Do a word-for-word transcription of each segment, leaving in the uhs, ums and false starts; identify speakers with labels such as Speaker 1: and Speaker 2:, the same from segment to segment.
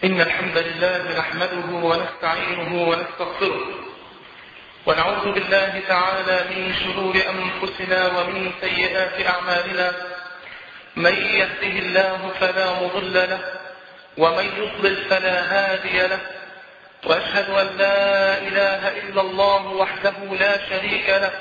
Speaker 1: إن الحمد لله نحمده ونستعينه ونستغفره ونعوذ بالله تعالى من شرور أنفسنا ومن سيئات أعمالنا. من يهده الله فلا مضل له ومن يضلل فلا هادي له، وأشهد أن لا إله إلا الله وحده لا شريك له،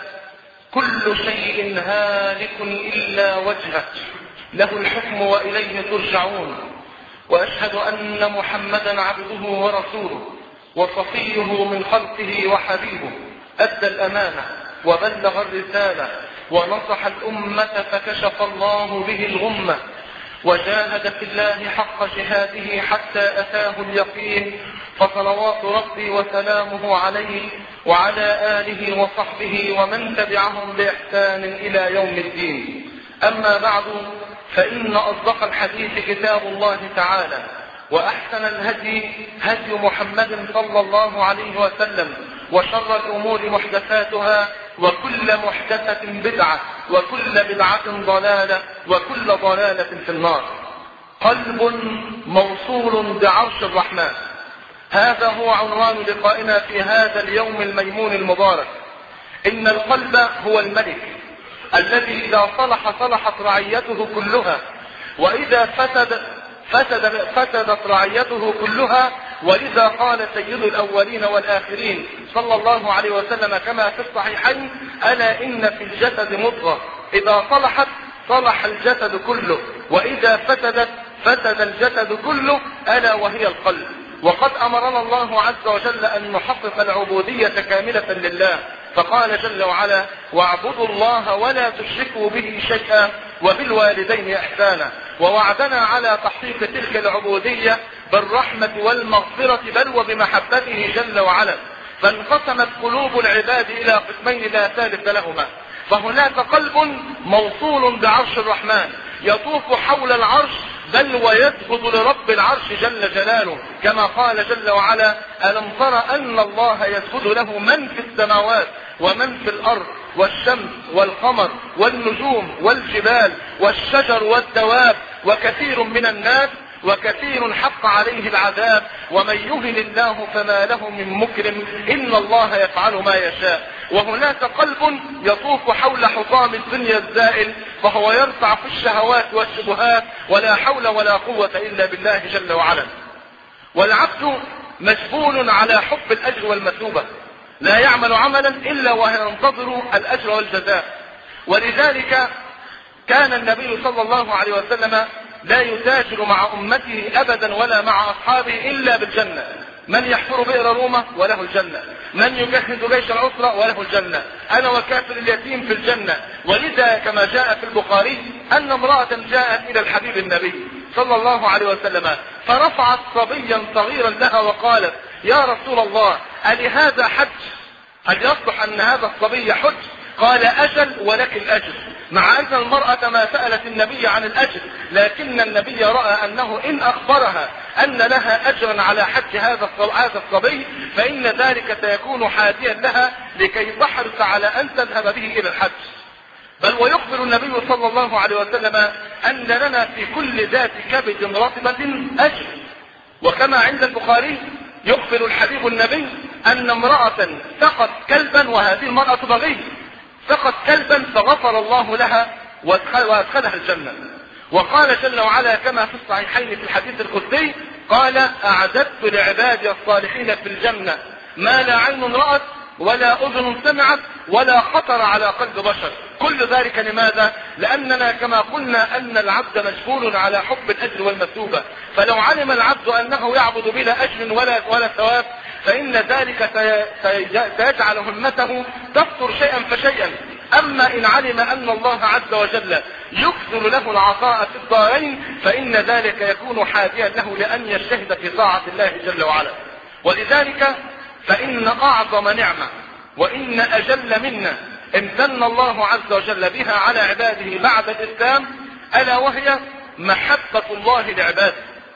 Speaker 1: كل شيء هالك إلا وجهه، له الحكم وإليه ترجعون. وأشهد أن محمدا عبده ورسوله وصفيه من خلقه وحبيبه، أدى الأمانة وبلغ الرسالة ونصح الأمة فكشف الله به الغمة، وجاهد في الله حق جهاده حتى أتاه اليقين، فصلوات ربي وسلامه عليه وعلى آله وصحبه ومن تبعهم بإحسان إلى يوم الدين. أما بعد، فإن أصدق الحديث كتاب الله تعالى، وأحسن الهدي هدي محمد صلى الله عليه وسلم، وشر الأمور محدثاتها، وكل محدثة بدعة، وكل بدعة ضلالة، وكل ضلالة في النار. قلب موصول بعرش الرحمن، هذا هو عنوان لقائنا في هذا اليوم الميمون المبارك. إن القلب هو الملك الذي إذا صلح صلحت رعيته كلها، وإذا فسد فسد فسدت رعيته كلها. ولذا قال سيد الأولين والآخرين صلى الله عليه وسلم كما في الصحيحين: ألا إن في الجسد مضغة إذا صلحت صلح الجسد كله، وإذا فسدت فسد الجسد كله، ألا وهي القلب. وقد أمرنا الله عز وجل أن نحقق العبودية كاملة لله، فقال جل وعلا: واعبدوا الله ولا تشركوا به شيئا وبالوالدين إحسانا. ووعدنا على تحقيق تلك العبودية بالرحمة والمغفرة، بل وبمحبته جل وعلا. فانقسمت قلوب العباد إلى قسمين لا ثالث لهما، فهناك قلب موصول بعرش الرحمن يطوف حول العرش، بل ويسجد لرب العرش جل جلاله، كما قال جل وعلا: ألم تر أن الله يسجد له من في السماوات ومن في الأرض، والشمس والقمر والنجوم والجبال والشجر والدواب، وكثير من الناس، وكثير حق عليه العذاب، ومن يهن الله فما له من مكرم، إن الله يفعل ما يشاء. وهناك قلب يطوف حول حطام الدنيا الزائل، فهو يرفع في الشهوات والشبهات، ولا حول ولا قوة إلا بالله جل وعلا. والعبد مجبول على حب الأجر والمثوبة، لا يعمل عملا إلا وينتظر الأجر والجزاء. ولذلك كان النبي صلى الله عليه وسلم لا يتاجر مع أمته أبدا ولا مع أصحابه إلا بالجنة. من يحفر بئر رومة وله الجنة، من يجهز جيش العسرة وله الجنة، أنا وكافر اليتيم في الجنة. ولذا كما جاء في البخاري أن امرأة جاءت إلى الحبيب النبي صلى الله عليه وسلم، فرفعت صبيا صغيرا لها وقالت: يا رسول الله، ألهذا حج؟ هل يصلح أن هذا الصبي حج؟ قال: أجل ولك الأجر. مع أن المرأة ما سألت النبي عن الأجر، لكن النبي رأى أنه إن أخبرها أن لها أجرا على حج هذا الصبي فإن ذلك سيكون حاديا لها لكي تحرص على أن تذهب به إلى الحج. بل ويخبر النبي صلى الله عليه وسلم أن لنا في كل ذات كبد رطبة أجر. وكما عند البخاري يخبر الحبيب النبي أن امرأة سقت كلبا، وهذه المرأة بغي، سقت كلبا فغفر الله لها وادخلها الجنة. وقال جل وعلا كما في الصحيحين في الحديث القدسي: قال: أعددت لعبادي الصالحين في الجنة ما لا عين رأت ولا أذن سمعت ولا خطر على قلب بشر. كل ذلك لماذا؟ لأننا كما قلنا أن العبد مجبول على حب الأجر والمثوبة، فلو علم العبد أنه يعبد بلا أجر ولا ولا ثواب فإن ذلك سيجعل همته تكثر شيئا فشيئا. أما إن علم أن الله عز وجل يكثر له العطاء في الدارين فإن ذلك يكون حاديا له لأن يجتهد في طاعة الله جل وعلا. ولذلك فإن أعظم نعمة وإن أجل منا امتن الله عز وجل بها على عباده بعد الإسلام، ألا وهي محبة الله لعباده.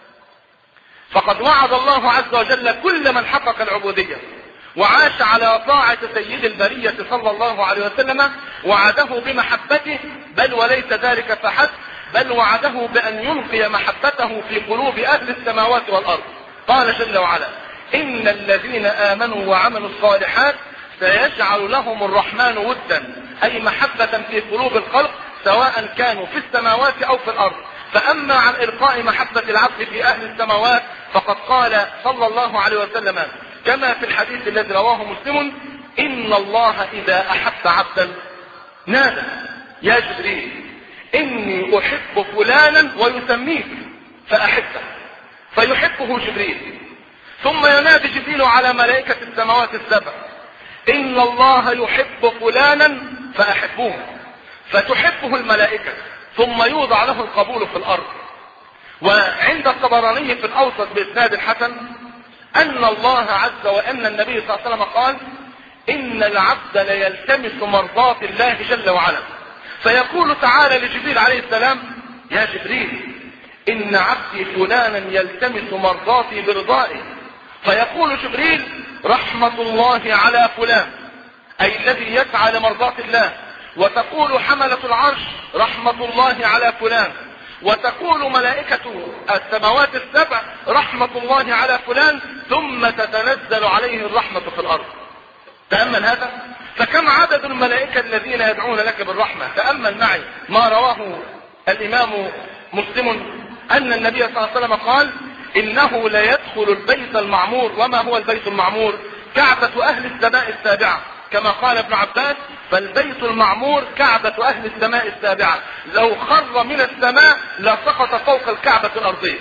Speaker 1: فقد وعد الله عز وجل كل من حقق العبودية وعاش على طاعة سيد البرية صلى الله عليه وسلم، وعده بمحبته، بل وليس ذلك فحسب، بل وعده بأن يلقي محبته في قلوب أهل السماوات والأرض. قال جل وعلا: إن الذين آمنوا وعملوا الصالحات سيجعل لهم الرحمن ودا، أي محبة في قلوب الخلق سواء كانوا في السماوات أو في الأرض. فأما عن إلقاء محبة العبد في أهل السماوات فقد قال صلى الله عليه وسلم كما في الحديث الذي رواه مسلم: إن الله إذا أحب عبدا نادى: يا جبريل إني أحب فلانا، ويسميه فأحبه، فيحبه جبريل. ثم ينادي جبريل على ملائكة السماوات السبع: إن الله يحب فلانا فأحبوه، فتحبه الملائكة، ثم يوضع له القبول في الأرض. وعند الطبراني في الأوسط بإسناد حسن أن الله عز وأن النبي صلى الله عليه وسلم قال: إن العبد ليلتمس مرضاة الله جل وعلا، فيقول تعالى لجبريل عليه السلام: يا جبريل إن عبدي فلانا يلتمس مرضاتي برضائي. فيقول جبريل: رحمة الله على فلان، أي الذي يسعى لمرضاة الله. وتقول حملة العرش: رحمة الله على فلان. وتقول ملائكة السماوات السبع: رحمة الله على فلان. ثم تتنزل عليه الرحمة في الأرض. تأمل هذا، فكم عدد الملائكة الذين يدعون لك بالرحمة. تأمل معي ما رواه الإمام مسلم أن النبي صلى الله عليه وسلم قال: إنه ليدخل البيت المعمور. وما هو البيت المعمور؟ كعبة أهل السماء السابعة، كما قال ابن عباس: فالبيت المعمور كعبة أهل السماء السابعة، لو خر من السماء لسقط فوق الكعبة الأرضية.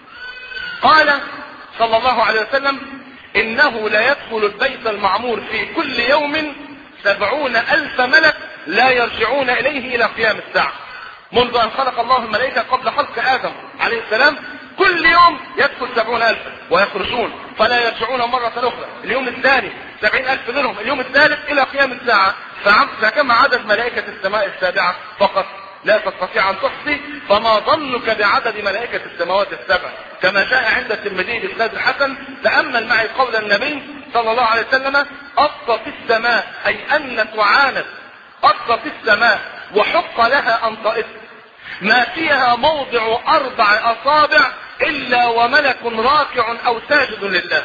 Speaker 1: قال صلى الله عليه وسلم: إنه ليدخل البيت المعمور في كل يوم سبعون ألف ملك لا يرجعون إليه إلى قيام الساعة، منذ أن خلق الله الملائكة قبل خلق آدم عليه السلام. كل يوم يدخل سبعون ألف ويخرجون فلا يرجعون مرة أخرى. اليوم الثاني سبعين ألف منهم، اليوم الثالث إلى قيام الساعة. فكم عدد ملائكة السماء السابعة فقط لا تستطيع أن تحصي، فما ظنك بعدد ملائكة السماوات السبع، كما جاء عند الترمذي بإسناد الحسن. تأمل معي قول النبي صلى الله عليه وسلم: أطت السماء، أي أن تعاند، أطت السماء وحق لها أن تئط، ما فيها موضع أربع أصابع إلا وملك راكع أو ساجد لله.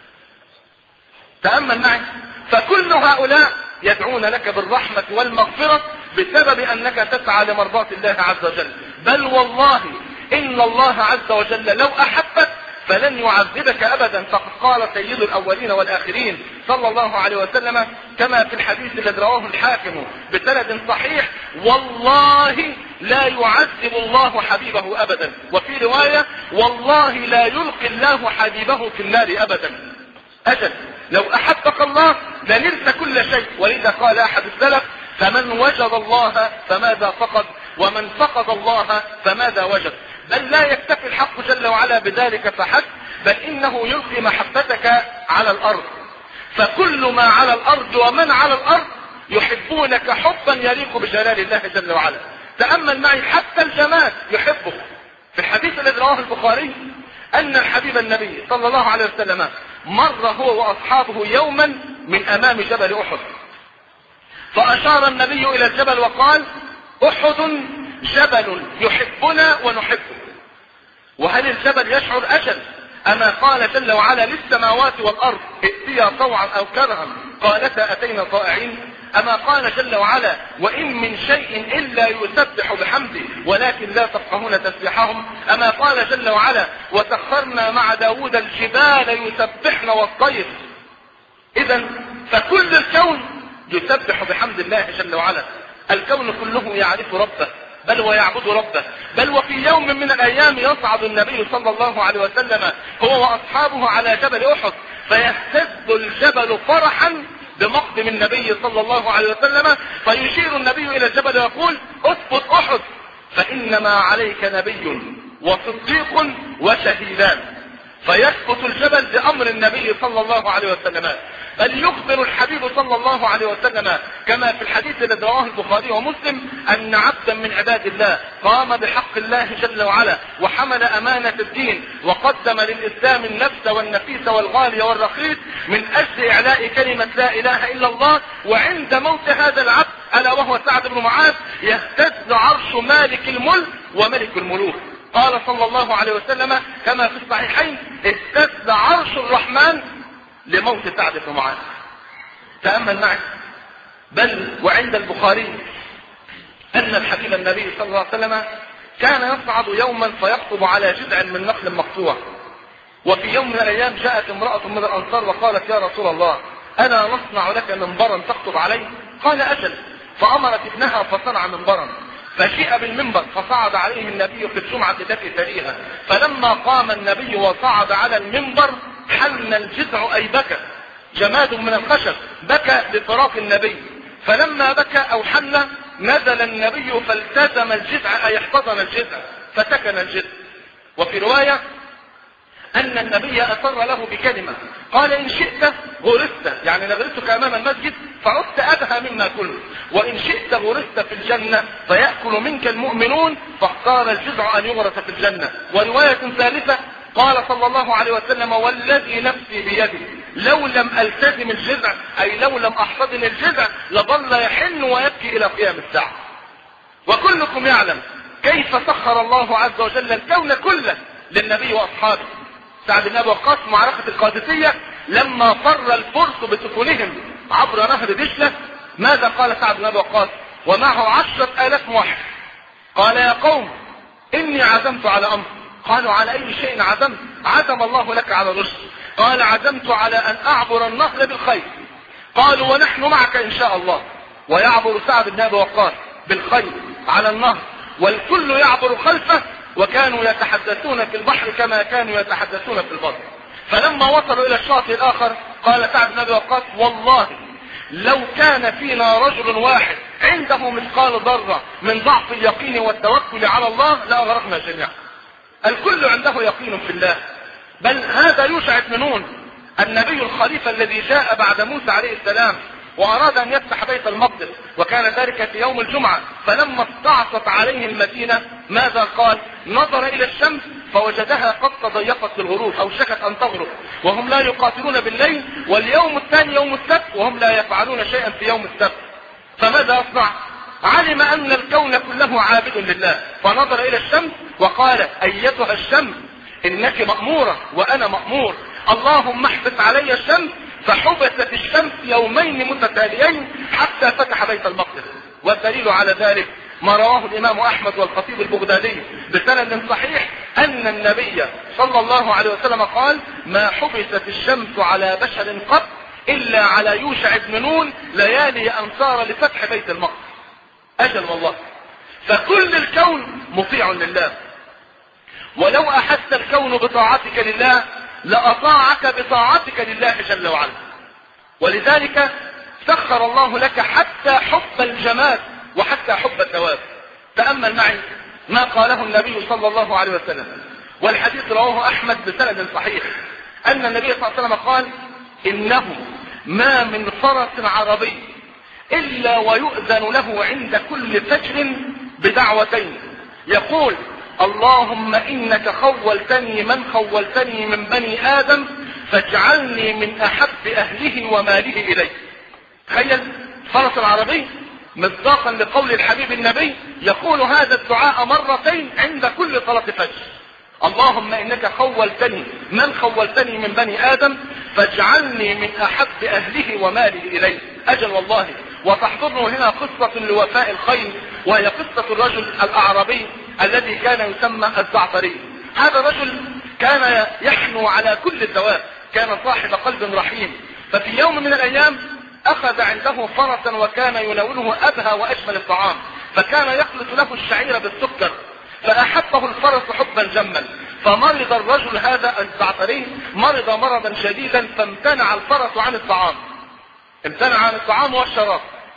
Speaker 1: تأمل معي، فكل هؤلاء يدعون لك بالرحمة والمغفرة بسبب أنك تسعى لمرضاة الله عز وجل. بل والله إن الله عز وجل لو أحبك فلن يعذبك أبدا. فقد قال سيد الأولين والآخرين صلى الله عليه وسلم كما في الحديث الذي رواه الحاكم بسند صحيح: والله لا يعذب الله حبيبه أبدا. وفي رواية: والله لا يلقي الله حبيبه في النار أبدا. أجل لو أحبك الله لنلت كل شيء. ولذا قال أحد السلف: فمن وجد الله فماذا فقد، ومن فقد الله فماذا وجد. بل لا يكتفي الحق جل وعلا بذلك فحسب، بل إنه يلقي محبتك على الأرض. فكل ما على الأرض ومن على الأرض يحبونك حبا يليق بجلال الله جل وعلا. تأمل معي، حتى الجماد يحبك. في الحديث الذي رواه البخاري أن الحبيب النبي صلى الله عليه وسلم مر هو وأصحابه يوما من أمام جبل أحد، فأشار النبي إلى الجبل وقال: أحد جبل يحبنا ونحبه. وهل الجبل يشعر؟ أجل. أما قال جل وعلا للسماوات والأرض: ائتيا طوعا أو كرها قالتا أتينا طائعين. أما قال جل وعلا: وإن من شيء إلا يسبح بحمده ولكن لا تفقهون تسبيحهم. أما قال جل وعلا: وسخرنا مع داود الجبال يسبحن والطير. إذا فكل الكون يسبح بحمد الله جل وعلا. الكون كله يعرف ربه، بل ويعبد ربه. بل وفي يوم من الأيام يصعد النبي صلى الله عليه وسلم هو وأصحابه على جبل أحد، فيهتز الجبل فرحا بمقدم النبي صلى الله عليه وسلم، فيشير النبي إلى الجبل ويقول: اثبت أحد فإنما عليك نبي وصديق وشهيدان. فيثبت الجبل بأمر النبي صلى الله عليه وسلم. بل يخبر الحبيب صلى الله عليه وسلم كما في الحديث الذي رواه البخاري ومسلم أن عبدا من عباد الله قام بحق الله جل وعلا وحمل أمانة الدين وقدم للإسلام النفس والنفيس والغالي والرخيص من أجل إعلاء كلمة لا إله إلا الله. وعند موت هذا العبد ألا وهو سعد بن معاذ يهتز عرش مالك الملك وملك الملوك. قال صلى الله عليه وسلم كما في الصحيحين: اهتز لموت سعد بن معاذ. تأمل معي. بل وعند البخاري أن الحبيب النبي صلى الله عليه وسلم كان يصعد يوما فيخطب على جذع من نخل مقطوع. وفي يوم من الأيام جاءت امرأة من الأنصار وقالت يا رسول الله أنا نصنع لك منبرا تخطب عليه؟ قال أجل. فأمرت ابنها فصنع منبرا، فجيء بالمنبر فصعد عليه النبي في الجمعة التي تليها. فلما قام النبي وصعد على المنبر حن الجذع أي بكى، جماد من الخشب بكى لفراق النبي. فلما بكى أو حن نزل النبي فالتزم الجذع أي احتضن الجذع فسكن الجذع. وفي رواية أن النبي أسر له بكلمة قال إن شئت غرست، يعني نغرستك أمام المسجد فعدت أبهى مما كنت، وإن شئت غرست في الجنة فيأكل منك المؤمنون، فاختار الجذع أن يغرس في الجنة. ورواية ثالثة قال صلى الله عليه وسلم والذي نفسي بيدي لو لم ألتزم الجذع أي لو لم أحتضن الجذع لظل يحن ويبكي إلى قيام الساعة. وكلكم يعلم كيف سخر الله عز وجل الكون كله للنبي وأصحابه. سعد بن أبي وقاص معركة القادسية لما فر الفرس بسفنهم عبر نهر دجلة، ماذا قال سعد بن أبي وقاص ومعه عشرة آلاف موحد؟ قال يا قوم إني عزمت على أمر. قالوا على أي شيء عزمت؟ عزم الله لك على الرشد. قال عزمت على أن أعبر النهر بالخيل. قالوا ونحن معك إن شاء الله. ويعبر سعد بن أبي وقاص بالخيل على النهر والكل يعبر خلفه، وكانوا يتحدثون في البحر كما كانوا يتحدثون في البر. فلما وصلوا إلى الشاطئ الآخر قال سعد بن أبي وقاص والله لو كان فينا رجل واحد عنده مثقال ذرة من ضعف اليقين والتوكل على الله لأغرقنا جميعا. الكل عنده يقين في الله. بل هذا يوشع بن نون النبي الخليفة الذي جاء بعد موسى عليه السلام وأراد أن يفتح بيت المقدس، وكان ذلك في يوم الجمعة. فلما استعصت عليه المدينة ماذا قال؟ نظر إلى الشمس فوجدها قد تضيقت للغروب أو شكت أن تغرب، وهم لا يقاتلون بالليل، واليوم الثاني يوم السبت وهم لا يفعلون شيئا في يوم السبت. فماذا أصنع؟ علم أن الكون كله عابد لله، فنظر إلى الشمس وقال أيتها الشمس إنك مأمورة وأنا مأمور، اللهم احبس علي الشمس. فحبست الشمس يومين متتاليين حتى فتح بيت المقدس. والدليل على ذلك ما رواه الإمام أحمد والخطيب البغدادي بسند صحيح أن النبي صلى الله عليه وسلم قال ما حبست الشمس على بشر قط إلا على يوشع بن نون ليالي أنصار لفتح بيت المقدس. أجل والله. فكل الكون مطيع لله، ولو أحس الكون بطاعتك لله لأطاعك بطاعتك لله جل وعلا. ولذلك سخر الله لك حتى حب الجماد وحتى حب الدواب. تأمل معي ما قاله النبي صلى الله عليه وسلم، والحديث رواه أحمد بسند صحيح، أن النبي صلى الله عليه وسلم قال إنه ما من فرس عربي إلا ويؤذن له عند كل فجر بدعوتين، يقول اللهم إنك خولتني من خولتني من بني آدم فاجعلني من أحب أهله وماله إليه. تخيل فرس العربي مصداقا لقول الحبيب النبي يقول هذا الدعاء مرتين عند كل صلاة فجر. اللهم إنك خولتني من خولتني من بني آدم فاجعلني من أحب أهله وماله إليه. أجل والله. وتحضرنا هنا قصة لوفاء الخيل، وهي قصة الرجل الأعرابي الذي كان يسمى الزعتري. هذا الرجل كان يحنو على كل الدواب، كان صاحب قلب رحيم. ففي يوم من الأيام أخذ عنده فرسا وكان يناوله أبهى وأجمل الطعام، فكان يخلط له الشعير بالسكر، فأحبه الفرس حبا جما. فمرض الرجل هذا الزعتري مرض مرضا شديدا، فامتنع الفرس عن الطعام، امتنع عن الطعام والشراب.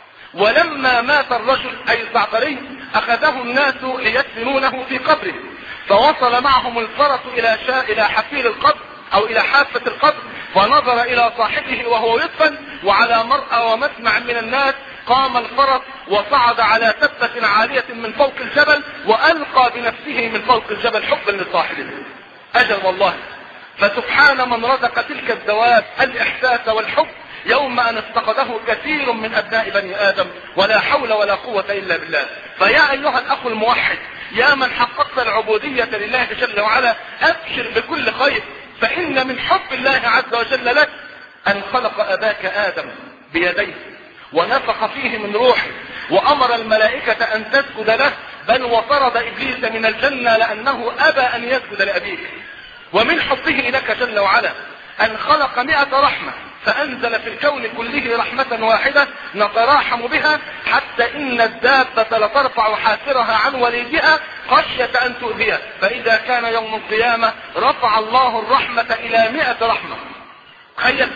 Speaker 1: ولما مات الرجل أي الزعتري أخذه الناس ليدفنونه في قبره، فوصل معهم الفرس إلى شاء إلى حفير القبر أو إلى حافة القبر، فنظر إلى صاحبه وهو يدفن، وعلى مرأى ومسمع من الناس قام الفرس وصعد على تبة عالية من فوق الجبل وألقى بنفسه من فوق الجبل حبا لصاحبه. أجل والله. فسبحان من رزق تلك الدواب الإحساس والحب يوم أن افتقده كثير من أبناء بني آدم، ولا حول ولا قوة إلا بالله. فيا أيها الأخ الموحد، يا من حققت العبودية لله جل وعلا، أبشر بكل خير، فإن من حب الله عز وجل لك أن خلق أباك آدم بيديه ونفخ فيه من روحه وأمر الملائكة أن تسجد له، بل وطرد إبليس من الجنة لأنه أبى أن يسجد لأبيك. ومن حبه لك جل وعلا أن خلق مئة رحمة فأنزل في الكون كله رحمة واحدة نتراحم بها، حتى إن الدابة لترفع حافرها عن وليدها خشية أن تؤذيه، فإذا كان يوم القيامة رفع الله الرحمة إلى مئة رحمة. تخيل،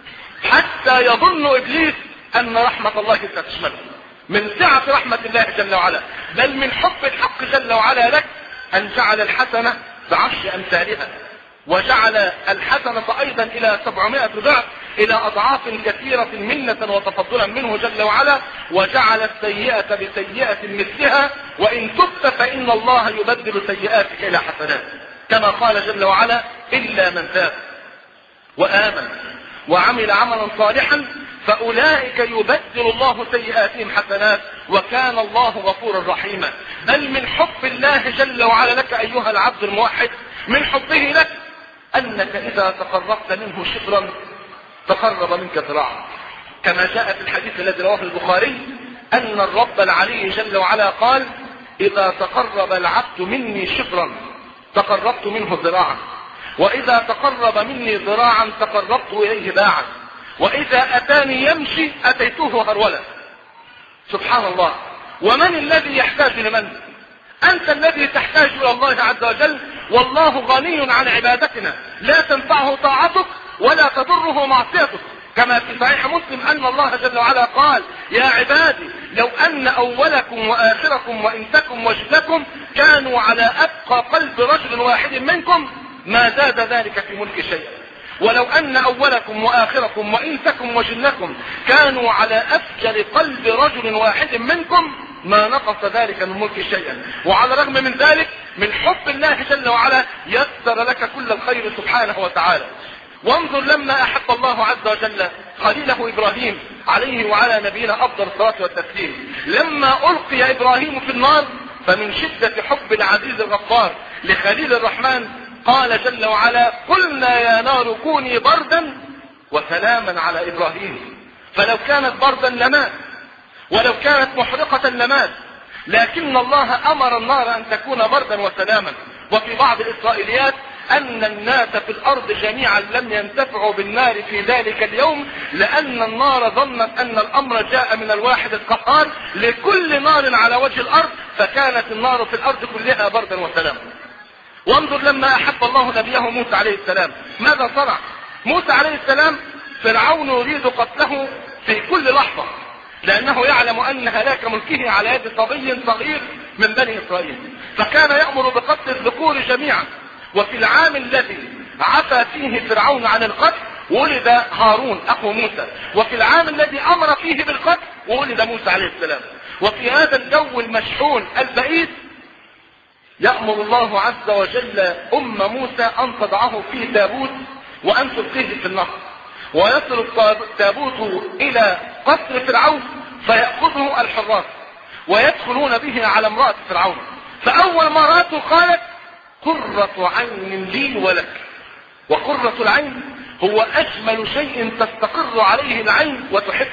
Speaker 1: حتى يظن إبليس أن رحمة الله ستشمله من سعة رحمة الله جل وعلا، بل من حب الحق جل وعلا لك أن جعل الحسنة بعشر أمثالها، وجعل الحسنة أيضا إلى سبعمائة ضعف، إلى أضعاف كثيرة منة وتفضلا منه جل وعلا، وجعل السيئة بسيئة مثلها، وإن تبت فإن الله يبدل سيئاتك إلى حسنات، كما قال جل وعلا إلا من تاب وآمن وعمل عملا صالحا فأولئك يبدل الله سيئاتهم حسنات وكان الله غفورا رحيما. بل من حب الله جل وعلا لك أيها العبد الموحد، من حبه لك أنك إذا تقربت منه شبرا تقرب منك ذراعا، كما جاء في الحديث الذي رواه البخاري أن الرب العلي جل وعلا قال إذا تقرب العبد مني شبرا تقربت منه ذراعا، وإذا تقرب مني ذراعا تقربت إليه باعا، وإذا أتاني يمشي أتيته هرولا. سبحان الله. ومن الذي يحتاج لمن؟ أنت الذي تحتاج إلى الله عز وجل، والله غني عن عبادتنا، لا تنفعه طاعتك ولا تضره معصيتك، كما في صحيح مسلم أن الله جل وعلا قال يا عبادي لو أن أولكم وآخركم وإنسكم وجنكم كانوا على أتقى قلب رجل واحد منكم ما زاد ذلك في ملك شيئا، ولو أن أولكم وآخركم وإنسكم وجنكم كانوا على أفجر قلب رجل واحد منكم ما نقص ذلك من ملك شيئا. وعلى الرغم من ذلك من حب الله جل وعلا يسر لك كل الخير سبحانه وتعالى. وانظر لما أحب الله عز وجل خليله إبراهيم عليه وعلى نبينا أفضل الصلاة والتسليم، لما ألقي إبراهيم في النار فمن شدة حب العزيز الغفار لخليل الرحمن قال جل وعلا قلنا يا نار كوني بردا وسلاما على إبراهيم، فلو كانت بردا لمات ولو كانت محرقة لمات، لكن الله أمر النار أن تكون بردا وسلاما. وفي بعض الإسرائيليات أن الناس في الأرض جميعا لم ينتفعوا بالنار في ذلك اليوم، لأن النار ظنت أن الأمر جاء من الواحد القهار لكل نار على وجه الأرض، فكانت النار في الأرض كلها بردا وسلاما. وانظر لما أحب الله نبيه موسى عليه السلام ماذا صنع؟ موسى عليه السلام فرعون يريد قتله في كل لحظة، لأنه يعلم أن هلاك ملكه على يد صبي صغير من بني إسرائيل، فكان يأمر بقتل الذكور جميعا. وفي العام الذي عفى فيه فرعون عن القتل ولد هارون أخو موسى، وفي العام الذي أمر فيه بالقتل ولد موسى عليه السلام. وفي هذا الجو المشحون البئيس يأمر الله عز وجل أم موسى أن تضعه في تابوت وأن تلقيه في النهر، ويصل التابوت إلى قصر فرعون فيأخذه الحراس ويدخلون به على امرأة فرعون، فأول ما رأته قالت قرة عين لي ولك. وقرة العين هو أجمل شيء تستقر عليه العين وتحبه،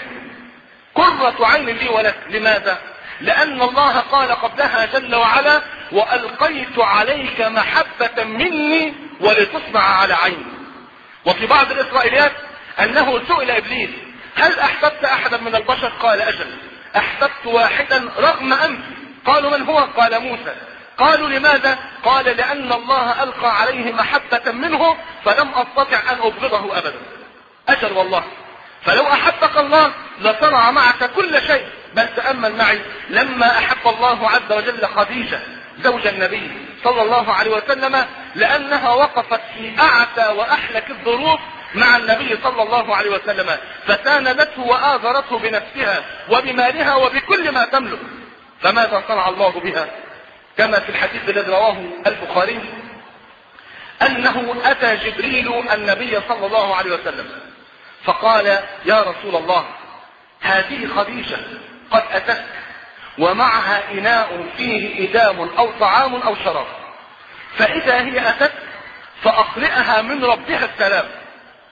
Speaker 1: قرة عين لي ولك. لماذا؟ لأن الله قال قبلها جل وعلا وألقيت عليك محبة مني ولتصنع على عيني. وفي بعض الإسرائيليات أنه سئل إبليس هل أحببت أحدا من البشر؟ قال أجل، أحببت واحدا رغم أنف. قالوا من هو؟ قال موسى. قالوا لماذا؟ قال لأن الله ألقى عليه محبة منه فلم أستطع أن أبغضه أبدا. أجل والله، فلو أحبك الله لصنع معك كل شيء. بل تأمل معي لما أحب الله عز وجل خديجة زوج النبي صلى الله عليه وسلم، لأنها وقفت في أعتى وأحلك الظروف مع النبي صلى الله عليه وسلم، فساندته وآثرته بنفسها وبمالها وبكل ما تملك. فماذا صنع الله بها؟ كما في الحديث الذي رواه البخاري أنه أتى جبريل النبي صلى الله عليه وسلم فقال يا رسول الله هذه خديجة قد أتت ومعها إناء فيه إدام أو طعام أو شراب، فإذا هي أتت فأقرئها من ربها السلام،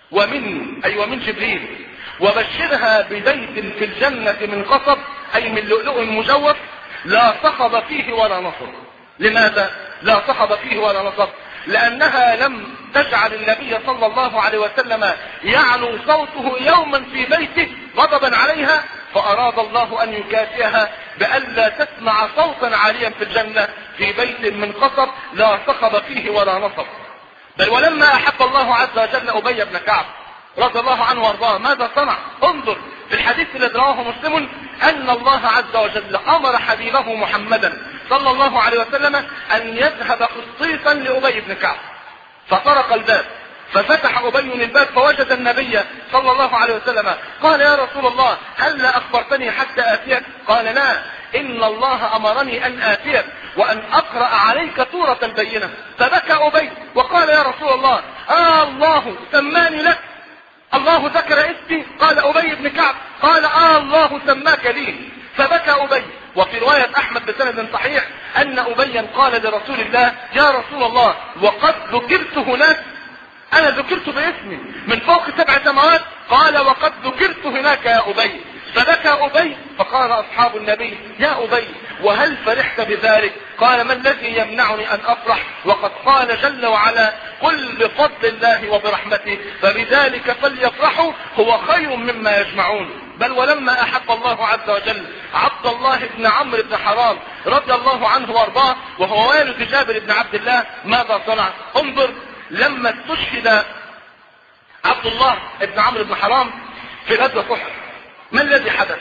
Speaker 1: ومن أي ومن جبريل وبشرها ببيت في الجنة من قصب أي من لؤلؤ مجوف لا صخب فيه ولا نصب. لماذا لا صخب فيه ولا نصب؟ لأنها لم تجعل النبي صلى الله عليه وسلم يعلو صوته يوما في بيته غضبا عليها، فأراد الله أن يكافئها بألا تسمع صوتا عاليا في الجنة في بيت من قصب لا صخب فيه ولا نصب. بل ولما أحب الله عز وجل أبي بن كعب رضي الله عنه وارضاه ماذا صنع؟ انظر في الحديث الذي رواه مسلم أن الله عز وجل أمر حبيبه محمدا صلى الله عليه وسلم أن يذهب خصيصا لأبي بن كعب، فطرق الباب ففتح أبي الباب فوجد النبي صلى الله عليه وسلم. قال يا رسول الله هل لا أخبرتني حتى آتيك؟ قال لا، إن الله أمرني أن آتيك وأن أقرأ عليك سورة البينة. فبكى أبي وقال يا رسول الله آه الله سماني لك، الله ذكر اسمي؟ قال أبي بن كعب قال آه الله سماك لي. فبكى أبي. وفي رواية أحمد بسند صحيح أن أبيا قال لرسول الله يا رسول الله وقد ذكرت هناك، أنا ذكرت باسمي من فوق سبع سماوات. قال وقد ذكرت هناك يا أبي. فبكى أبي. فقال أصحاب النبي يا أبي وهل فرحت بذلك؟ قال ما الذي يمنعني أن أفرح وقد قال جل وعلا قل بفضل الله وبرحمته فبذلك فليفرحوا هو خير مما يجمعون. بل ولما أحب الله عز وجل عبد الله بن عمرو بن حرام رضي الله عنه وارضاه وهو والد جابر بن عبد الله ماذا صنع؟ انظر لما استشهد عبد الله بن عمرو بن حرام في غزوة أحد ما الذي حدث؟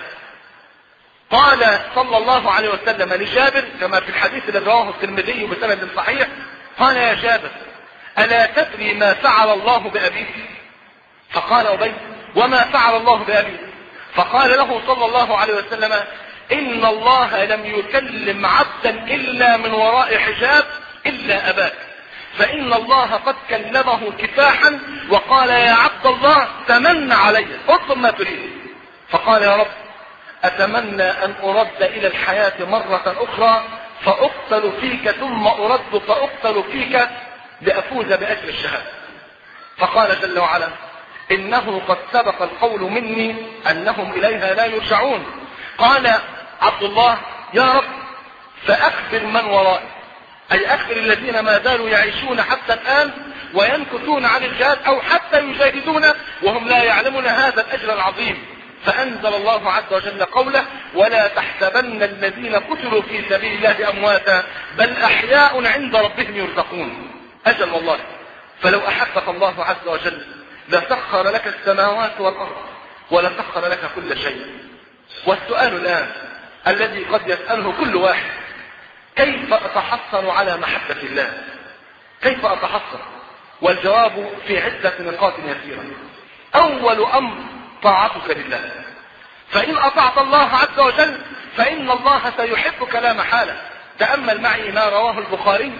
Speaker 1: قال صلى الله عليه وسلم لجابر كما في الحديث الذي رواه الترمذي بسند صحيح قال يا جابر ألا تدري ما فعل الله بأبيك؟ فقال أبي وما فعل الله بأبي؟ فقال له صلى الله عليه وسلم إن الله لم يكلم عبدا إلا من وراء حجاب إلا أباك، فإن الله قد كلمه كفاحا وقال يا عبد الله تمن علي اطلب ما تريد. فقال يا رب أتمنى أن أرد إلى الحياة مرة أخرى فأقتل فيك ثم أرد فأقتل فيك لأفوز بأجر الشهادة. فقال جل وعلا إنه قد سبق القول مني أنهم إليها لا يرجعون. قال عبد الله يا رب فأخبر من ورائي، أي أخبر الذين ما زالوا يعيشون حتى الآن وينكثون عن الجهاد أو حتى يجاهدون وهم لا يعلمون هذا الأجر العظيم. فأنزل الله عز وجل قوله ولا تحسبن الذين قتلوا في سبيل الله أمواتا بل أحياء عند ربهم يرزقون. أجل والله فلو أحبك الله عز وجل لسخر لك السماوات والأرض ولسخر لك كل شيء. والسؤال الآن الذي قد يسأله كل واحد كيف أتحصل على محبة الله؟ كيف أتحصل؟ والجواب في عدة نقاط يسيرة. أول أمر طاعتك لله، فإن أطعت الله عز وجل فإن الله سيحبك لا محالة. تأمل معي ما رواه البخاري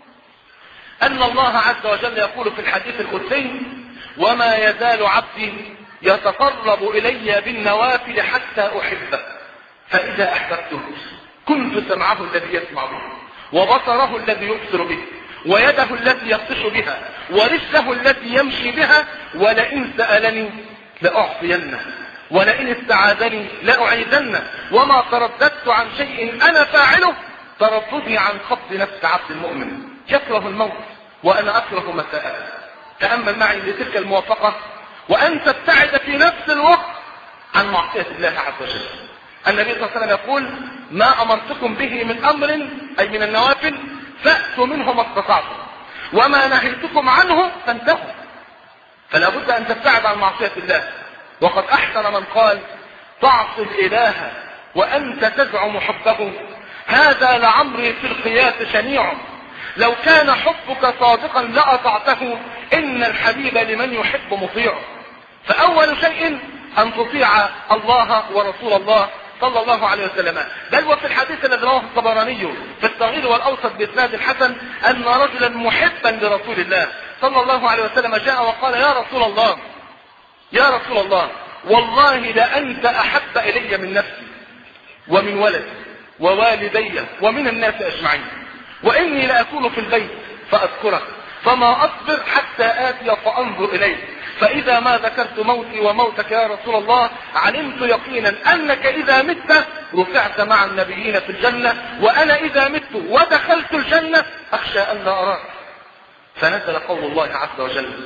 Speaker 1: أن الله عز وجل يقول في الحديث القدسي وما يزال عبدي يتقرب إلي بالنوافل حتى أحبه فإذا أحببته كنت سمعه الذي يسمع به وبصره الذي يبصر به ويده التي يبطش بها ورجله التي يمشي بها ولئن سألني لأعطينه ولئن استعاذني لأعيذنه وما ترددت عن شيء أنا فاعله ترددي عن خفض نفس عبد المؤمن يكره الموت وأنا أكره مساءته. تأمل معي لتلك الموافقة وأن تبتعد في نفس الوقت عن معصية الله عز وجل. النبي صلى الله عليه وسلم يقول ما أمرتكم به من أمر أي من النوافل فأتوا منه ما استطعتم وما نهيتكم عنه فانتهوا. فلا بد أن تبتعد عن معصية الله. وقد أحسن من قال تعصي الإله وأنت تزعم حبه هذا لعمري في القياس شنيع لو كان حبك صادقا لأطعته إن الحبيب لمن يحب مطيع. فأول شيء أن تطيع الله ورسول الله صلى الله عليه وسلم. بل وفي الحديث الذي رواه الطبراني في الصغير والأوسط بإسناد الحسن أن رجلا محبا لرسول الله صلى الله عليه وسلم جاء وقال يا رسول الله يا رسول الله والله لأنت أحب إلي من نفسي ومن ولدي ووالدي ومن الناس أجمعين وإني لأكون في البيت فأذكرك فما أصبر حتى آتي فأنظر إليك فإذا ما ذكرت موتي وموتك يا رسول الله علمت يقينا أنك إذا مت رفعت مع النبيين في الجنة، وأنا إذا مت ودخلت الجنة أخشى أن لا أراك. فنزل قول الله عز وجل: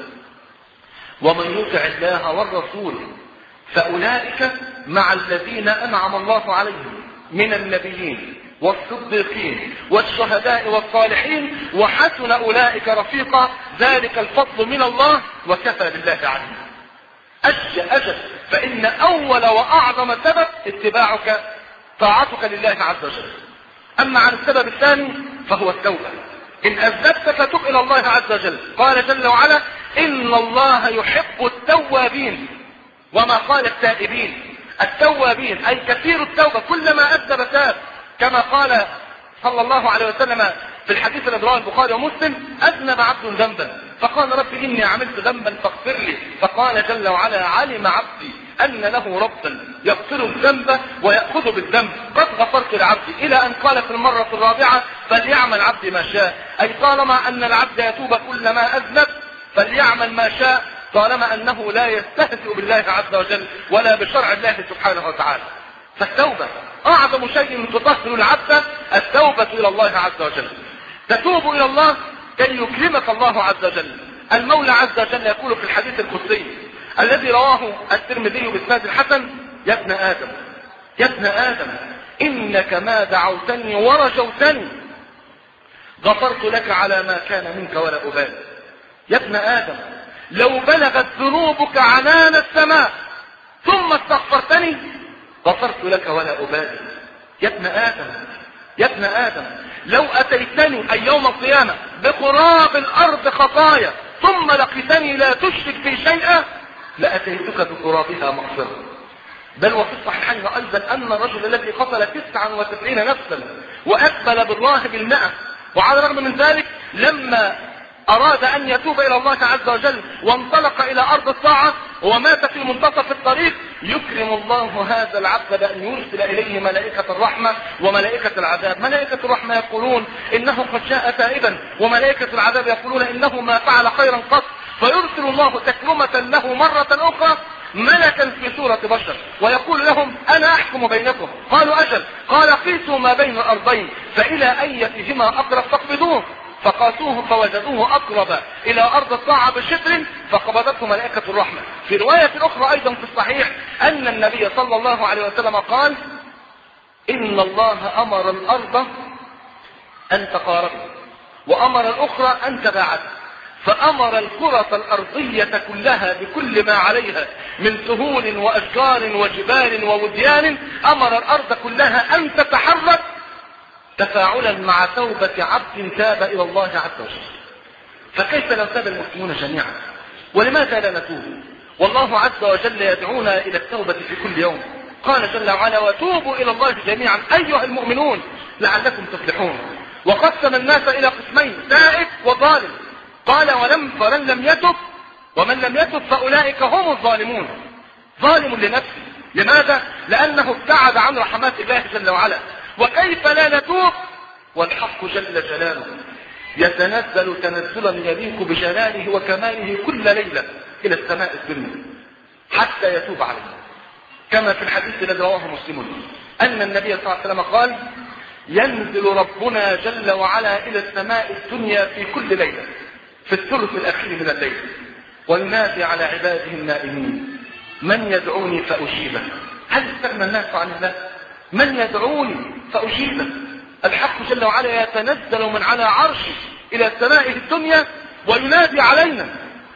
Speaker 1: ومن يطع الله والرسول فأولئك مع الذين أنعم الله عليهم من النبيين والصديقين والشهداء والصالحين وحسن أولئك رفيقا، ذلك الفضل من الله وكفى بالله عليما. أجل أجل فإن أول وأعظم سبب اتباعك طاعتك لله عز وجل. أما عن السبب الثاني فهو التوبة. إن أذنبت فتب إلى الله عز وجل. قال جل وعلا: إن الله يحب التوابين وما قال التائبين. التوابين أي كثير التوبة، كلما أذنب تاب، كما قال صلى الله عليه وسلم في الحديث الذي رواه البخاري ومسلم: أذنب عبد ذنبا فقال رب إني عملت ذنبا فاغفر لي، فقال جل وعلا: علم عبدي أن له ربا يغفر الذنب ويأخذ بالذنب، قد غفرت لعبدي، إلى أن قال في المرة الرابعة: فليعمل عبدي ما شاء، أي طالما أن العبد يتوب كلما أذنب فليعمل ما شاء، طالما أنه لا يستهزئ بالله عز وجل ولا بشرع الله سبحانه وتعالى. فالتوبة أعظم شيء تطهر العبد، التوبة إلى الله عز وجل. تتوب إلى الله كي يكرمك الله عز وجل. المولى عز وجل يقول في الحديث القدسي الذي رواه الترمذي بإسناد الحسن: يا ابن آدم يا ابن آدم إنك ما دعوتني ورجوتني غفرت لك على ما كان منك ولا أبالي. يا ابن آدم لو بلغت ذنوبك عنان السماء ثم استغفرتني غفرت لك ولا أبالي. يا ابن آدم يا ابن آدم لو أتيتني أي يوم القيامة بقراب الأرض خطايا ثم لقيتني لا تشرك في شيئا لأتيتك بقرابها مغفرة. بل وفي الصحيحين أيضا أن الرجل الذي قتل تسعة وتسعين نفسا وأقبل بالله بالمئة، وعلى الرغم من ذلك لما أراد أن يتوب إلى الله عز وجل وانطلق إلى أرض الطاعة ومات في منتصف الطريق، يكرم الله هذا العبد بأن يرسل إليه ملائكة الرحمة وملائكة العذاب. ملائكة الرحمة يقولون إنه قد جاء تائبا، وملائكة العذاب يقولون إنه ما فعل خيرا قط، فيرسل الله تكرمة له مرة أخرى ملكا في صورة بشر ويقول لهم: أنا أحكم بينكم. قالوا: أجل. قال: قيسوا ما بين الأرضين فإلى أيتهما أقرب فاقبضوه. فقاسوه فوجدوه أقرب إلى أرض الطاعة بشبر فقبضته ملائكة الرحمة. في رواية أخرى أيضا في الصحيح أن النبي صلى الله عليه وسلم قال: إن الله أمر الأرض أن تقارب وأمر الأخرى أن تباعد، فأمر الكرة الأرضية كلها بكل ما عليها من سهول وأشجار وجبال ووديان، أمر الأرض كلها أن تتحرك تفاعلا مع توبة عبد تاب إلى الله عز وجل. فكيف لو تاب المسلمون جميعا؟ ولماذا لا نتوب؟ والله عز وجل يدعونا إلى التوبة في كل يوم. قال جل وعلا: وتوبوا إلى الله جميعا أيها المؤمنون لعلكم تفلحون. وقسم الناس إلى قسمين: تائب وظالم. قال: ولم فمن لم يتب ومن لم يتب فأولئك هم الظالمون. ظالم لنفسه. لماذا؟ لأنه ابتعد عن رحمات الله جل وعلا. وكيف لا نتوب والحق جل جلاله يتنزل تنزلا يليق بجلاله وكماله كل ليلة إلى السماء الدنيا حتى يتوب علينا، كما في الحديث الذي رواه مسلم أن النبي صلى الله عليه وسلم قال: ينزل ربنا جل وعلا إلى السماء الدنيا في كل ليلة في الثلث الأخير من الليل وينادي على عباده النائمين: من يدعوني فأجيبه. هل استغنى الناس عن الله؟ من يدعوني فأجيبه. الحق جل وعلا يتنزل من على عرشه إلى السماء الدنيا وينادي علينا: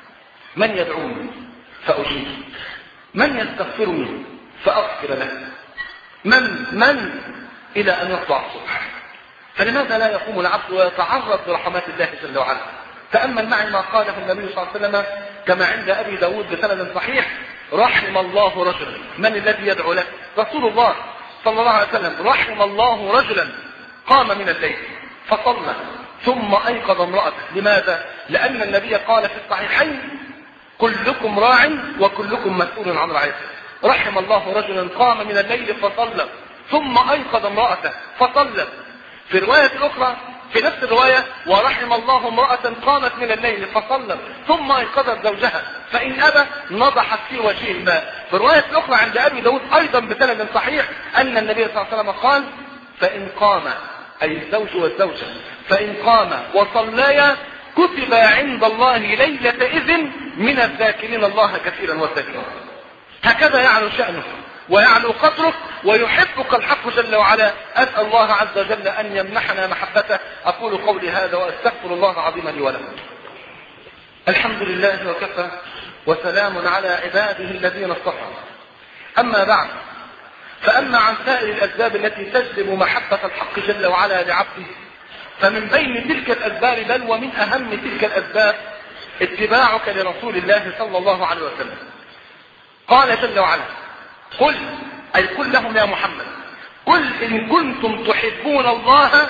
Speaker 1: من يدعوني فأجيبه، من يستغفرني فأغفر له، من من إلى أن يطلع الصبح. فلماذا لا يقوم العبد ويتعرض لرحمات الله جل وعلا؟ تأمل معي ما قاله النبي صلى الله عليه وسلم كما عند أبي داود بسند صحيح: رحم الله رجلا. من الذي يدعو له؟ رسول الله صلى الله عليه وسلم. رحم الله رجلا قام من الليل فصلى ثم أيقظ امرأته. لماذا؟ لأن النبي قال في الصحيحين: كلكم راع وكلكم مسؤول عن رعيته. رحم الله رجلا قام من الليل فصلى ثم أيقظ امرأته فصلى. في رواية أخرى في نفس الرواية: ورحم الله امرأة قامت من الليل فصلت ثم أيقظت زوجها فإن أبى نضحت في وجهه الماء. في الرواية الأخرى عند أبي داود أيضا بسند صحيح أن النبي صلى الله عليه وسلم قال: فإن قام، أي الزوج والزوجة، فإن قام وصليا كتب عند الله ليلة إذن من الذاكرين الله كثيرا والذاكرين. هكذا يعلو شأنه ويعلو قدره ويحبك الحق جل وعلا. أسأل الله عز وجل أن يمنحنا محبته. أقول قولي هذا وأستغفر الله العظيم لي ولكم. الحمد لله وكفى، وسلام على عباده الذين اصطفى. أما بعد، فأما عن سائر الأسباب التي تجلب محبة الحق جل وعلا لعبده، فمن بين تلك الأسباب بل ومن أهم تلك الأسباب اتباعك لرسول الله صلى الله عليه وسلم. قال جل وعلا: قل، أي قل لهم يا محمد، قل إن كنتم تحبون الله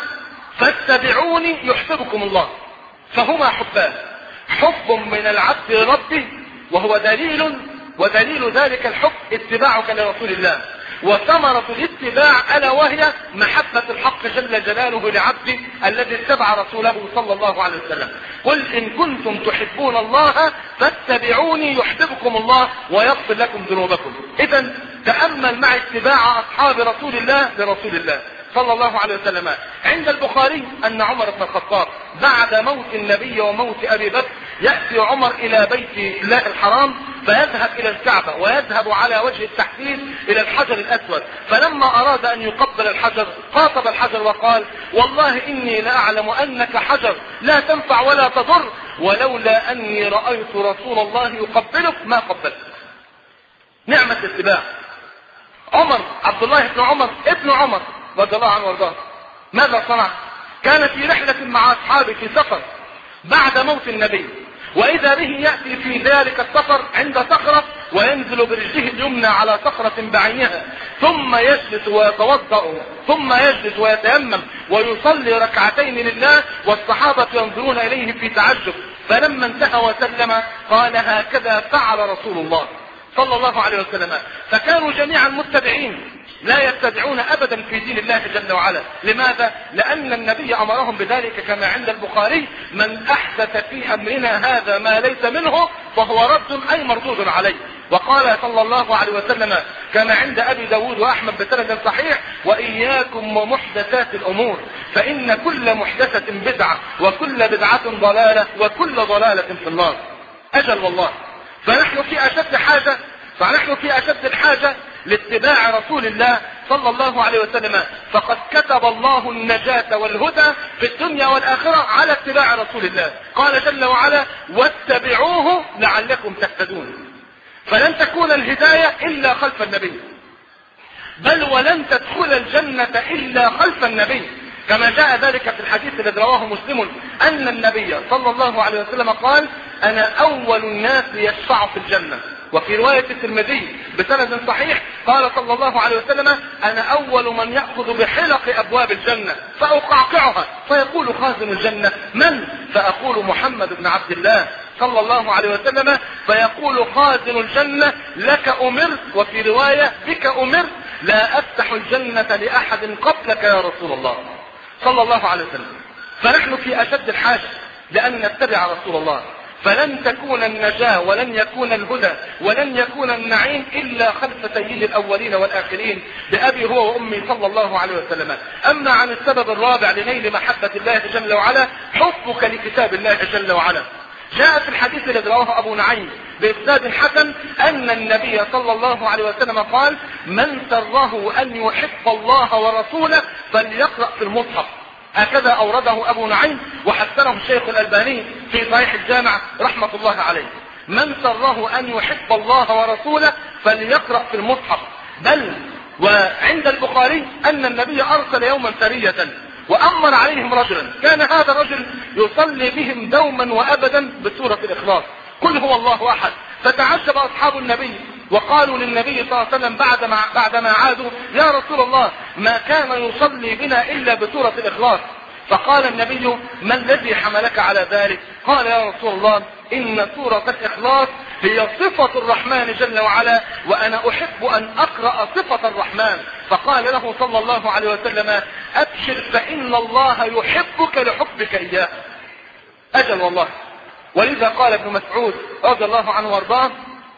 Speaker 1: فاتبعوني يحببكم الله. فهما حبان: حب من العبد لربه، وهو دليل ودليل ذلك الحب اتباعك لرسول الله، وثمرة الاتباع ألا وهي محبة الحق جل جلاله لعبده الذي اتبع رسوله صلى الله عليه وسلم. قل إن كنتم تحبون الله فاتبعوني يحببكم الله ويغفر لكم ذنوبكم. إذن تأمل مع اتباع أصحاب رسول الله لرسول الله صلى الله عليه وسلم. عند البخاري أن عمر بن الخطاب بعد موت النبي وموت أبي بكر يأتي عمر إلى بيت الله الحرام فيذهب إلى الكعبة ويذهب على وجه التحديد إلى الحجر الأسود، فلما أراد أن يقبل الحجر خاطب الحجر وقال: والله إني لأعلم أنك حجر لا تنفع ولا تضر، ولولا أني رأيت رسول الله يقبلك ما قبلت. نعمة الاتباع. عمر، عبد الله بن عمر ابن عمر رضي الله عنه وارضاه، ماذا صنع؟ كان في رحلة مع أصحابه في سفر بعد موت النبي، وإذا به يأتي في ذلك السفر عند صخرة وينزل برجله اليمنى على صخرة بعينها، ثم يجلس ويتوضأ، ثم يجلس ويتيمم ويصلي ركعتين لله، والصحابة ينظرون إليه في تعجب. فلما انتهى وسلم قال: هكذا فعل رسول الله صلى الله عليه وسلم. فكانوا جميعا متبعين لا يتبعون أبدا في دين الله جل وعلا. لماذا؟ لأن النبي أمرهم بذلك كما عند البخاري: من أحدث في أمرنا هذا ما ليس منه فهو رد أي مردود عليه. وقال صلى الله عليه وسلم كما عند أبي داود وأحمد بسند صحيح: وإياكم ومحدثات الأمور فإن كل محدثة بدعة وكل بدعة ضلالة وكل ضلالة في النار. أجل والله، فنحن في أشد حاجة فنحن في أشد الحاجة لاتباع رسول الله صلى الله عليه وسلم. فقد كتب الله النجاة والهدى في الدنيا والآخرة على اتباع رسول الله. قال جل وعلا: واتبعوه لعلكم تهتدون. فلن تكون الهداية إلا خلف النبي، بل ولن تدخل الجنة إلا خلف النبي، كما جاء ذلك في الحديث الذي رواه مسلم أن النبي صلى الله عليه وسلم قال: أنا أول الناس يشفع في الجنة. وفي رواية الترمذي بسند صحيح قال صلى الله عليه وسلم: أنا أول من يأخذ بحلق أبواب الجنة فأقعقعها، فيقول خازن الجنة: من؟ فأقول: محمد بن عبد الله صلى الله عليه وسلم، فيقول خازن الجنة: لك أمرت، وفي رواية: بك أمرت، لا أفتح الجنة لأحد قبلك يا رسول الله صلى الله عليه وسلم. فنحن في أشد الحاجة لأن نتبع رسول الله، فلن تكون النجاة ولن يكون الهدى ولن يكون النعيم إلا خلف سيد الأولين والآخرين بأبي هو وأمي صلى الله عليه وسلم. أما عن السبب الرابع لنيل محبة الله جل وعلا: حبك لكتاب الله جل وعلا. جاء في الحديث الذي رواه أبو نعيم بإسناد حسن أن النبي صلى الله عليه وسلم قال: من سره أن يحب الله ورسوله فليقرأ في المصحف. هكذا أورده أبو نعيم وحسنه الشيخ الألباني في صحيح الجامع رحمة الله عليه. من سره أن يحب الله ورسوله فليقرأ في المصحف. بل وعند البخاري أن النبي أرسل يوما سرية وأمر عليهم رجلا، كان هذا الرجل يصلي بهم دوما وأبدا بسورة الإخلاص: قل هو الله أحد. فتعجب أصحاب النبي وقالوا للنبي صلى الله عليه وسلم بعدما, بعدما عادوا: يا رسول الله، ما كان يصلي بنا إلا بسورة الإخلاص. فقال النبي: ما الذي حملك على ذلك؟ قال: يا رسول الله، إن سورة الإخلاص هي صفة الرحمن جل وعلا، وأنا أحب أن أقرأ صفة الرحمن. فقال له صلى الله عليه وسلم: أبشر فإن الله يحبك لحبك إياه. أجل والله، ولذا قال ابن مسعود رضي الله عنه وارضاه: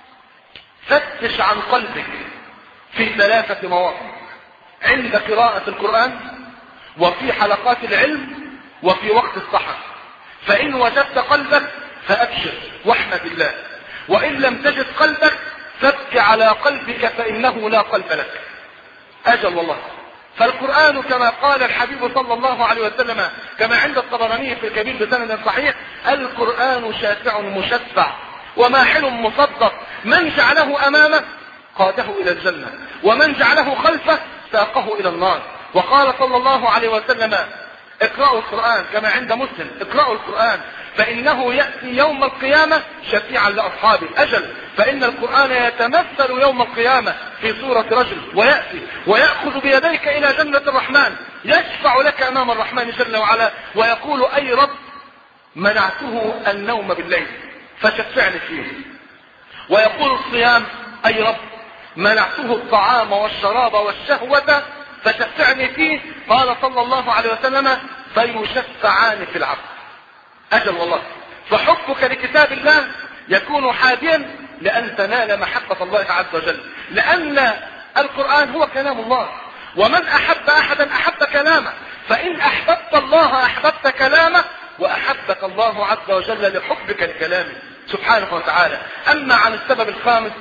Speaker 1: فتش عن قلبك في ثلاثة مواطن: عند قراءة القرآن، وفي حلقات العلم، وفي وقت السحر. فإن وجدت قلبك فأبشر واحمد الله، وإن لم تجد قلبك فابك على قلبك فإنه لا قلب لك. أجل والله. فالقرآن كما قال الحبيب صلى الله عليه وسلم كما عند الطبراني في الكبير بسند صحيح: القرآن شافع مشفع وماحل مصدق، من جعله أمامه قاده إلى الجنة، ومن جعله خلفه ساقه إلى النار. وقال صلى الله عليه وسلم: اقرأوا القرآن كما عند مسلم، اقرأوا القرآن فإنه يأتي يوم القيامة شفيعا لأصحابه. أجل، فإن القرآن يتمثل يوم القيامة في صورة رجل، ويأتي ويأخذ بيديك إلى جنة الرحمن، يشفع لك أمام الرحمن جل وعلا ويقول: أي رب منعته النوم بالليل فشفعني فيه. ويقول الصيام: أي رب منعته الطعام والشراب والشهوة فشفعني فيه. قال صلى الله عليه وسلم: فيشفعان في العبد. أجل والله. فحبك لكتاب الله يكون حاديا لأن تنال محبة الله عز وجل، لأن القرآن هو كلام الله، ومن أحب أحدا أحب كلامه، فإن أحببت الله أحببت كلامه، وأحبك الله عز وجل لحبك لكلامه سبحانه وتعالى. أما عن السبب الخامس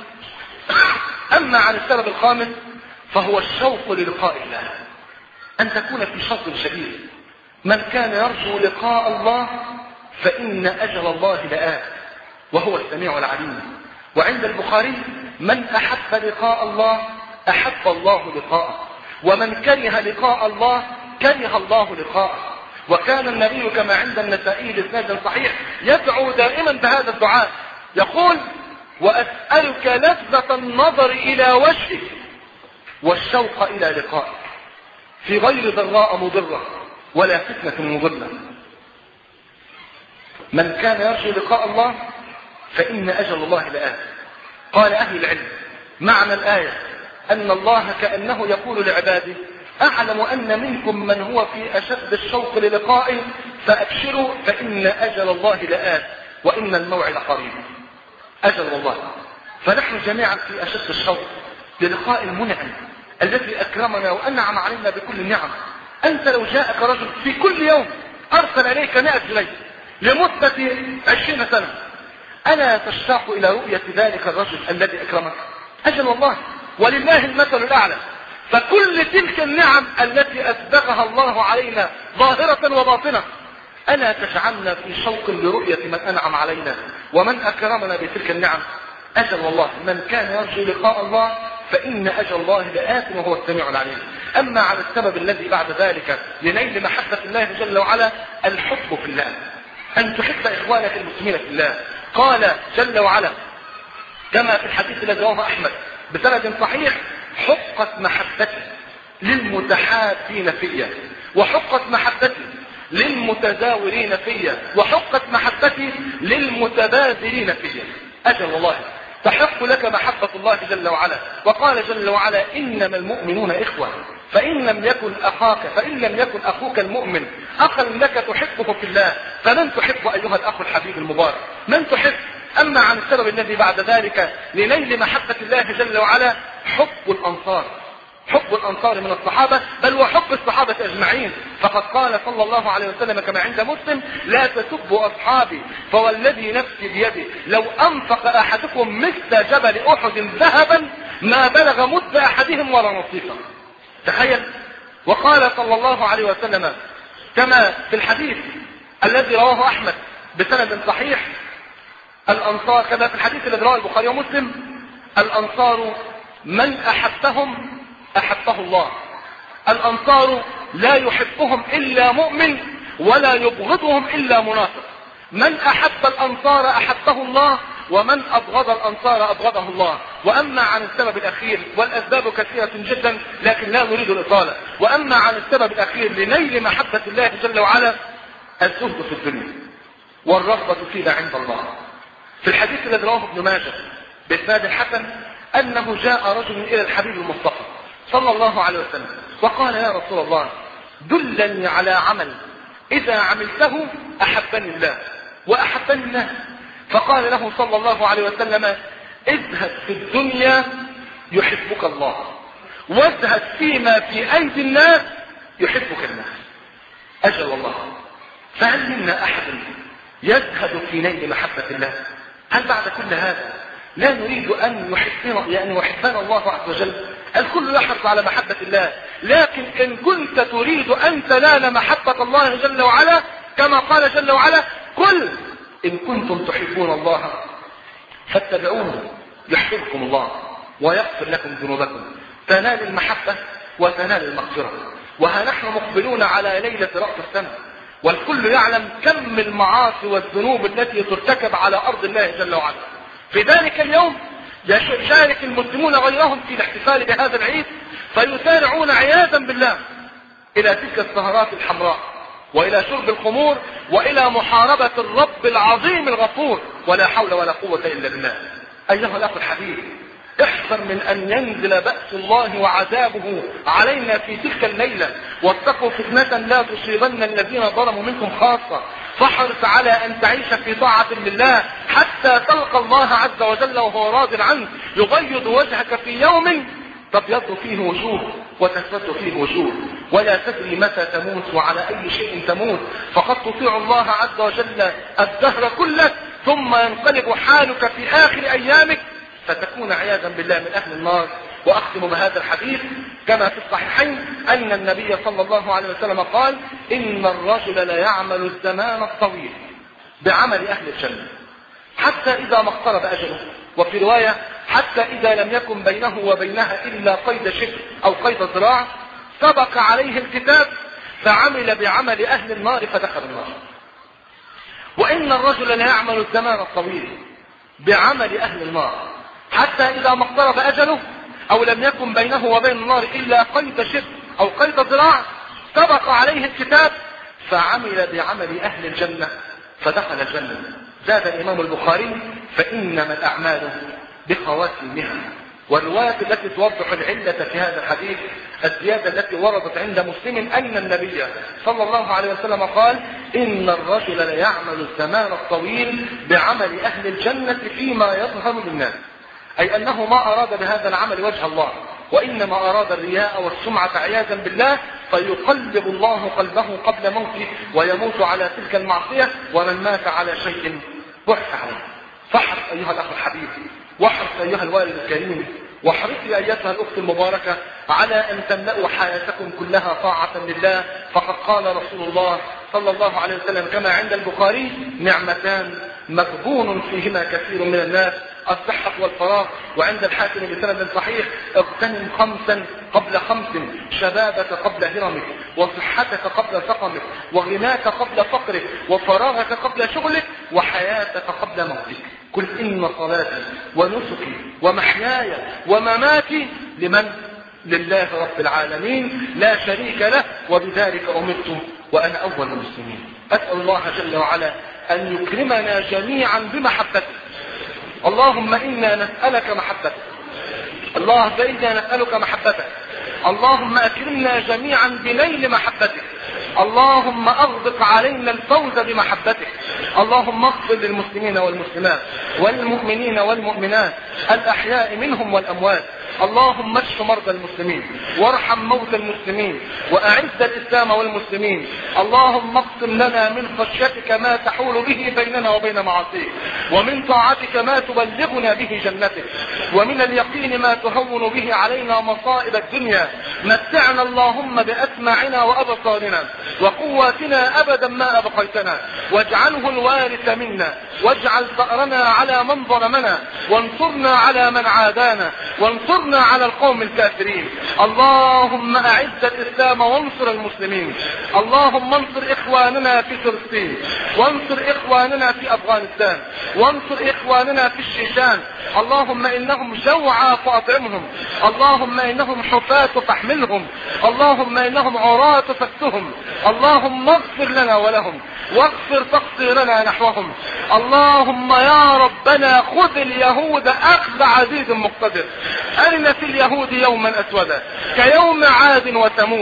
Speaker 1: أما عن السبب الخامس فهو الشوق للقاء الله، أن تكون في شوق شديد. من كان يرجو لقاء الله فإن أجل الله لآت وهو السميع العليم. وعند البخاري: من أحب لقاء الله أحب الله لقاءه، ومن كره لقاء الله كره الله لقاءه. وكان النبي كما عند النسائي بإسناد صحيح يدعو دائما بهذا الدعاء، يقول: وأسألك لذة النظر إلى وجهك والشوق إلى لقائك في غير ضراء مضرة ولا فتنة مضلة. من كان يرجو لقاء الله فإن أجل الله لآت. قال أهل العلم: معنى الآية أن الله كأنه يقول لعباده: أعلم أن منكم من هو في أشد الشوق للقائه فأبشروا فإن أجل الله لآت وإن الموعد قريب. أجل الله. فنحن جميعا في أشد الشوق للقاء المنعم الذي أكرمنا وأنعم علينا بكل النعم. أنت لو جاءك رجل في كل يوم أرسل إليك مئة جنيه لمدة عشرين سنة، ألا تشتاق إلى رؤية ذلك الرجل الذي أكرمك؟ أجل الله. ولله المثل الأعلى. فكل تلك النعم التي أسبغها الله علينا ظاهرة وباطنة ألا تجعلنا في شوق لرؤية من أنعم علينا ومن أكرمنا بتلك النعم؟ أجل والله. من كان يرجو لقاء الله فإن أجل الله لآت وهو السميع العليم. أما على السبب الذي بعد ذلك لنيل محبة الله جل وعلا: الحب في الله، أن تحب إخوانك المسلمين في الله. قال جل وعلا كما في الحديث الذي رواه أحمد بسند صحيح: حقت محبتي للمتحابين فيا، وحقت محبتي للمتزاورين فيا، وحقت محبتي للمتبادلين فيا. أجل والله. تحق لك محبة الله جل وعلا. وقال جل وعلا: إنما المؤمنون إخوة، فإن لم يكن أخاك فإن لم يكن أخوك المؤمن أخا لك تحبه في الله فمن تحب أيها الأخ الحبيب المبارك؟ من تحب؟ أما عن السبب الذي بعد ذلك لنيل محبة الله جل وعلا: حب الأنصار. حب الأنصار من الصحابة، بل وحب الصحابة أجمعين. فقد قال صلى الله عليه وسلم كما عند مسلم: لا تسبوا أصحابي فوالذي نفسي بيده لو أنفق أحدكم مثل جبل أحد ذهبا ما بلغ مد أحدهم ولا نصيفا. تخيل. وقال صلى الله عليه وسلم كما في الحديث الذي رواه أحمد بسند صحيح: الأنصار، كما في الحديث الذي رواه البخاري ومسلم: الأنصار من أحبهم أحبه الله. الأنصار لا يحبهم إلا مؤمن ولا يبغضهم إلا منافق. من أحب الأنصار أحبه الله، ومن أبغض الأنصار أبغضه الله. وأما عن السبب الأخير، والأسباب كثيرة جدا لكن لا نريد الإطالة، وأما عن السبب الأخير لنيل محبة الله جل وعلا: الزهد في الدنيا والرغبة فيها عند الله. في الحديث الذي رواه ابن ماجه بإسناد حسن أنه جاء رجل إلى الحبيب المصطفى صلى الله عليه وسلم وقال: يا رسول الله، دلني على عمل إذا عملته أحبني الله وأحبني الناس. فقال له صلى الله عليه وسلم اذهب في الدنيا يحبك الله، واذهب فيما في أيدي الناس يحبك الناس. أجل والله. فهل منا أحد يزهد في نيل محبة الله؟ هل بعد كل هذا لا نريد أن يحبنا يعني يحبنا الله عز وجل؟ الكل يحرص على محبة الله، لكن إن كنت تريد أن تنال محبة الله جل وعلا كما قال جل وعلا قل إن كنتم تحبون الله فاتبعوه يحببكم الله ويغفر لكم ذنوبكم. تنال المحبة وتنال المغفرة. وها نحن مقبلون على ليلة رأس السنة، والكل يعلم كم المعاصي والذنوب التي ترتكب على أرض الله جل وعلا. في ذلك اليوم يشارك المسلمون غيرهم في الاحتفال بهذا العيد، فيسارعون عياذا بالله إلى تلك السهرات الحمراء، وإلى شرب الخمور، وإلى محاربة الرب العظيم الغفور، ولا حول ولا قوة إلا بالله. أيها الأخ الحبيب، احذر من أن ينزل بأس الله وعذابه علينا في تلك الليلة، واتقوا فتنة لا تصيبن الذين ظلموا منكم خاصة. فاحرص على أن تعيش في طاعة لله حتى تلقى الله عز وجل وهو راض عنك. يبيض وجهك في يوم تبيض فيه وجوه وتسود فيه وجوه، ولا تدري متى تموت وعلى أي شيء تموت. فقد تطيع الله عز وجل الدهر كله، ثم ينقلب حالك في آخر أيامك فتكون عياذا بالله من أهل النار. وأختم بهذا الحديث كما في الصحيحين أن النبي صلى الله عليه وسلم قال إن الرجل لا يعمل الزمان الطويل بعمل أهل الجنة حتى إذا ما اقترب أجله، وفي رواية حتى إذا لم يكن بينه وبينها إلا قيد شبر أو قيد ذراع سبق عليه الكتاب فعمل بعمل أهل النار فدخل النار. وإن الرجل لا يعمل الزمان الطويل بعمل أهل النار حتى إذا ما اقترب أجله أو لم يكن بينه وبين النار إلا قيد شبر أو قيد ذراع سبق عليه الكتاب فعمل بعمل أهل الجنة فدخل الجنة. زاد الإمام البخاري فإنما الأعمال بخواتيمها. والرواية التي توضح العلة في هذا الحديث الزيادة التي وردت عند مسلم أن النبي صلى الله عليه وسلم قال إن الرجل ليعمل الزمان الطويل بعمل أهل الجنة فيما يظهر للناس، أي أنه ما أراد بهذا العمل وجه الله، وإنما أراد الرياء والسمعة عياذا بالله، فيقلب الله قلبه قبل موته ويموت على تلك المعصية. ومن مات على شيء بعث عليه. فاحرص أيها الأخ الحبيب، واحرص أيها الوالد الكريم، واحرصي أيتها الأخت المباركة على أن تملأوا حياتكم كلها طاعة لله. فقد قال رسول الله صلى الله عليه وسلم كما عند البخاري نعمتان مغبون فيهما كثير من الناس الصحة والفراغ. وعند الحاكم بسند صحيح اغتنم خمسا قبل خمس، شبابك قبل هرمك، وصحتك قبل سقمك، وغناك قبل فقرك، وفراغك قبل شغلك، وحياتك قبل موتك. قل إن صلاتي ونسكي ومحياي ومماتي لمن؟ لله رب العالمين لا شريك له، وبذلك أمرت وأنا أول المسلمين. أسأل الله جل وعلا أن يكرمنا جميعا بمحبته. اللهم إنا نسألك محبتك، اللهم إنا نسألك محبتك، اللهم أكرمنا جميعا بنيل محبتك، اللهم أغدق علينا الفوز بمحبتك. اللهم اغفر للمسلمين والمسلمات والمؤمنين والمؤمنات الأحياء منهم والأموات. اللهم اشف مرضى المسلمين وارحم موتى المسلمين وأعز الإسلام والمسلمين. اللهم اقسم لنا من خشيتك ما تحول به بيننا وبين معاصيك، ومن طاعتك ما تبلغنا به جنتك، ومن اليقين ما تهون به علينا مصائب الدنيا. متعنا اللهم بأسماعنا وأبصارنا وقواتنا أبدا ما أبقيتنا، واجعله الوارث منا، واجعل ثأرنا على من ظلمنا، وانصرنا على من عادانا، وانصرنا على القوم الكافرين. اللهم أعز الإسلام وانصر المسلمين. اللهم انصر إخواننا في فلسطين، وانصر إخواننا في أفغانستان، وانصر إخواننا في الشيشان. اللهم إنهم جوعى فأطعمهم، اللهم إنهم حفاة فاحملهم، اللهم إنهم عراة فاكسهم. اللهم اغفر لنا ولهم، واغفر تقصيرنا نحوهم. اللهم يا ربنا خذ اليهود أخذ عزيز مقتدر. أرنا في اليهود يوما أسودا كيوم عاد وثمود،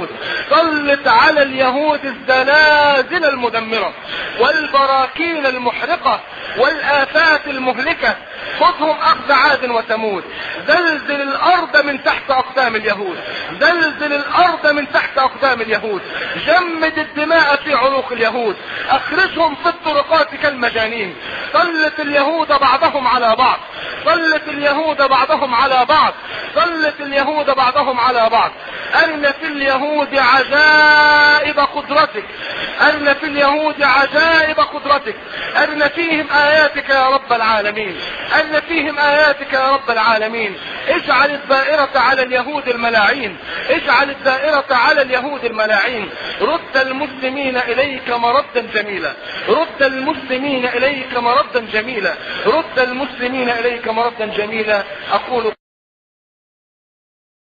Speaker 1: سلط على اليهود الزلازل المدمرة والبراكين المحرقة والآفات المهلكة. خذهم أخذ عاد وثمود. زلزل الأرض من تحت أقدام اليهود، زلزل الأرض من تحت أقدام اليهود، جمد الدماء في عروق اليهود، أخرجهم في الطرقات كالمجانين. سلط اليهود بعضهم على بعض، سلط اليهود بعضهم على بعض، سلط اليهود بعضهم على بعض. أرن في اليهود عجائب قدرتك، أرن في اليهود عجائب قدرتك، أرن فيهم آياتك يا رب العالمين، أرن فيهم آياتك يا رب العالمين. اجعل الدائرة على اليهود الملاعين، اجعل الدائرة على اليهود الملاعين. رد المسلمين إليك مردا جميلا، رد المسلمين إليك مردا جميلا، رد المسلمين إليك مردا جميلا. أقول